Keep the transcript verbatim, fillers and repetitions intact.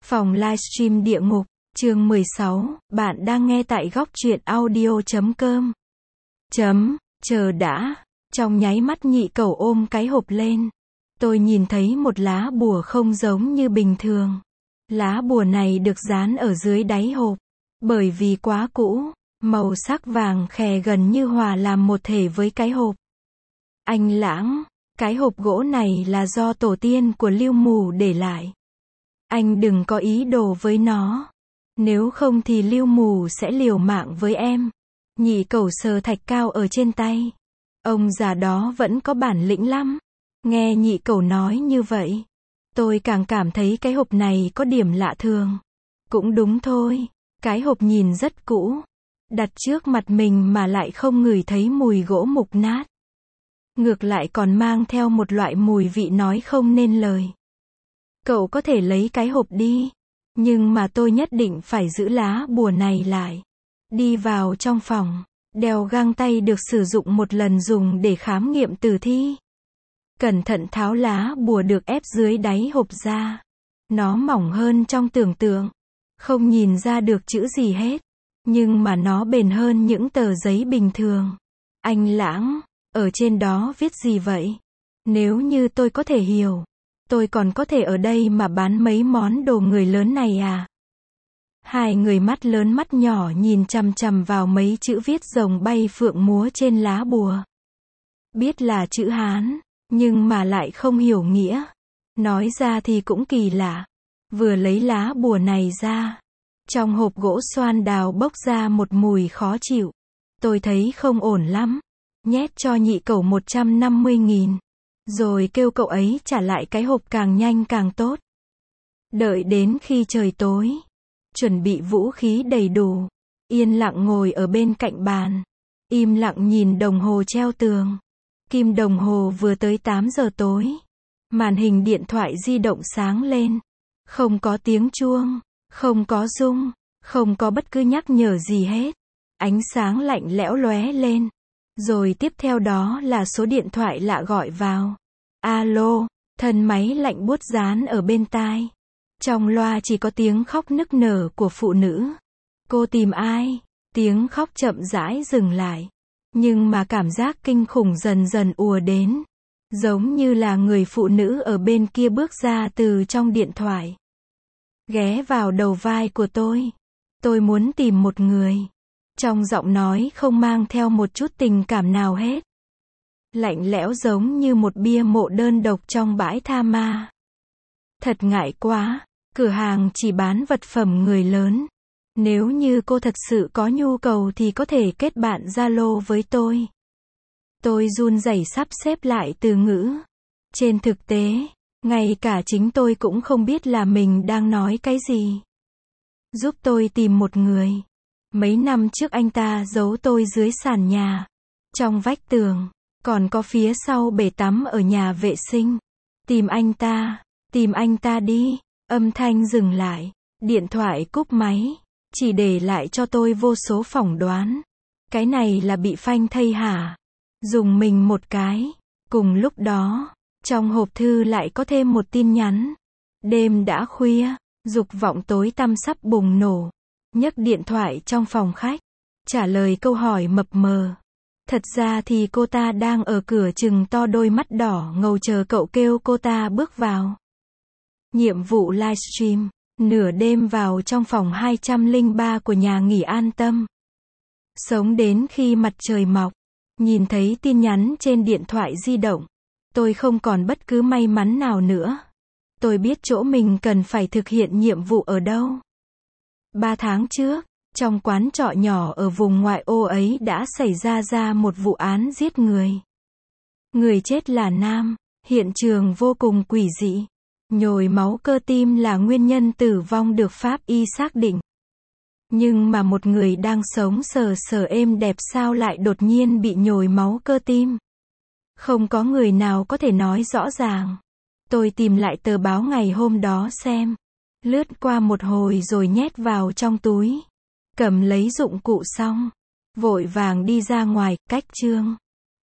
Phòng livestream địa ngục, chương mười sáu, bạn đang nghe tại góc truyện audio chấm com. Chấm, chờ đã, trong nháy mắt nhị cẩu ôm cái hộp lên. Tôi nhìn thấy một lá bùa không giống như bình thường. Lá bùa này được dán ở dưới đáy hộp. Bởi vì quá cũ, màu sắc vàng khè gần như hòa làm một thể với cái hộp. Anh Lãng, cái hộp gỗ này là do tổ tiên của Lưu Mù để lại. Anh đừng có ý đồ với nó. Nếu không thì Lưu Mù sẽ liều mạng với em. Nhị cẩu sờ thạch cao ở trên tay. Ông già đó vẫn có bản lĩnh lắm. Nghe nhị cẩu nói như vậy, tôi càng cảm thấy cái hộp này có điểm lạ thường. Cũng đúng thôi, cái hộp nhìn rất cũ. Đặt trước mặt mình mà lại không ngửi thấy mùi gỗ mục nát. Ngược lại còn mang theo một loại mùi vị nói không nên lời. Cậu có thể lấy cái hộp đi, nhưng mà tôi nhất định phải giữ lá bùa này lại. Đi vào trong phòng, đeo găng tay được sử dụng một lần dùng để khám nghiệm tử thi. Cẩn thận tháo lá bùa được ép dưới đáy hộp ra. Nó mỏng hơn trong tưởng tượng, không nhìn ra được chữ gì hết, nhưng mà nó bền hơn những tờ giấy bình thường. Anh Lãng, ở trên đó viết gì vậy? Nếu như tôi có thể hiểu, tôi còn có thể ở đây mà bán mấy món đồ người lớn này à? Hai người mắt lớn mắt nhỏ nhìn chằm chằm vào mấy chữ viết rồng bay phượng múa trên lá bùa. Biết là chữ Hán, nhưng mà lại không hiểu nghĩa. Nói ra thì cũng kỳ lạ. Vừa lấy lá bùa này ra, trong hộp gỗ xoan đào bốc ra một mùi khó chịu. Tôi thấy không ổn lắm. Nhét cho nhị cẩu một trăm năm mươi nghìn. Rồi kêu cậu ấy trả lại cái hộp càng nhanh càng tốt. Đợi đến khi trời tối, chuẩn bị vũ khí đầy đủ, yên lặng ngồi ở bên cạnh bàn, im lặng nhìn đồng hồ treo tường. Kim đồng hồ vừa tới tám giờ tối. Màn hình điện thoại di động sáng lên. Không có tiếng chuông, không có rung, không có bất cứ nhắc nhở gì hết. Ánh sáng lạnh lẽo lóe lên. Rồi tiếp theo đó là số điện thoại lạ gọi vào. Alo, thân máy lạnh buốt dán ở bên tai. Trong loa chỉ có tiếng khóc nức nở của phụ nữ. Cô tìm ai? Tiếng khóc chậm rãi dừng lại. Nhưng mà cảm giác kinh khủng dần dần ùa đến. Giống như là người phụ nữ ở bên kia bước ra từ trong điện thoại. Ghé vào đầu vai của tôi. Tôi muốn tìm một người. Trong giọng nói không mang theo một chút tình cảm nào hết. Lạnh lẽo giống như một bia mộ đơn độc trong bãi tha ma. Thật ngại quá, cửa hàng chỉ bán vật phẩm người lớn. Nếu như cô thật sự có nhu cầu thì có thể kết bạn Zalo với tôi. Tôi run rẩy sắp xếp lại từ ngữ. Trên thực tế, ngay cả chính tôi cũng không biết là mình đang nói cái gì. Giúp tôi tìm một người. Mấy năm trước anh ta giấu tôi dưới sàn nhà, trong vách tường, còn có phía sau bể tắm ở nhà vệ sinh. Tìm anh ta, tìm anh ta đi. Âm thanh dừng lại, điện thoại cúp máy, chỉ để lại cho tôi vô số phỏng đoán. Cái này là bị phanh thây hả? Dùng mình một cái. Cùng lúc đó, trong hộp thư lại có thêm một tin nhắn. Đêm đã khuya, dục vọng tối tăm sắp bùng nổ. Nhấc điện thoại trong phòng khách, trả lời câu hỏi mập mờ. Thật ra thì cô ta đang ở cửa trừng to đôi mắt đỏ ngầu chờ cậu kêu cô ta bước vào. Nhiệm vụ livestream, nửa đêm vào trong phòng hai trăm lẻ ba của nhà nghỉ An Tâm. Sống đến khi mặt trời mọc, nhìn thấy tin nhắn trên điện thoại di động. Tôi không còn bất cứ may mắn nào nữa. Tôi biết chỗ mình cần phải thực hiện nhiệm vụ ở đâu. Ba tháng trước, trong quán trọ nhỏ ở vùng ngoại ô ấy đã xảy ra ra một vụ án giết người. Người chết là nam, hiện trường vô cùng quỷ dị. Nhồi máu cơ tim là nguyên nhân tử vong được pháp y xác định. Nhưng mà một người đang sống sờ sờ êm đẹp sao lại đột nhiên bị nhồi máu cơ tim? Không có người nào có thể nói rõ ràng. Tôi tìm lại tờ báo ngày hôm đó xem. Lướt qua một hồi rồi nhét vào trong túi. Cầm lấy dụng cụ xong, vội vàng đi ra ngoài, cách chương.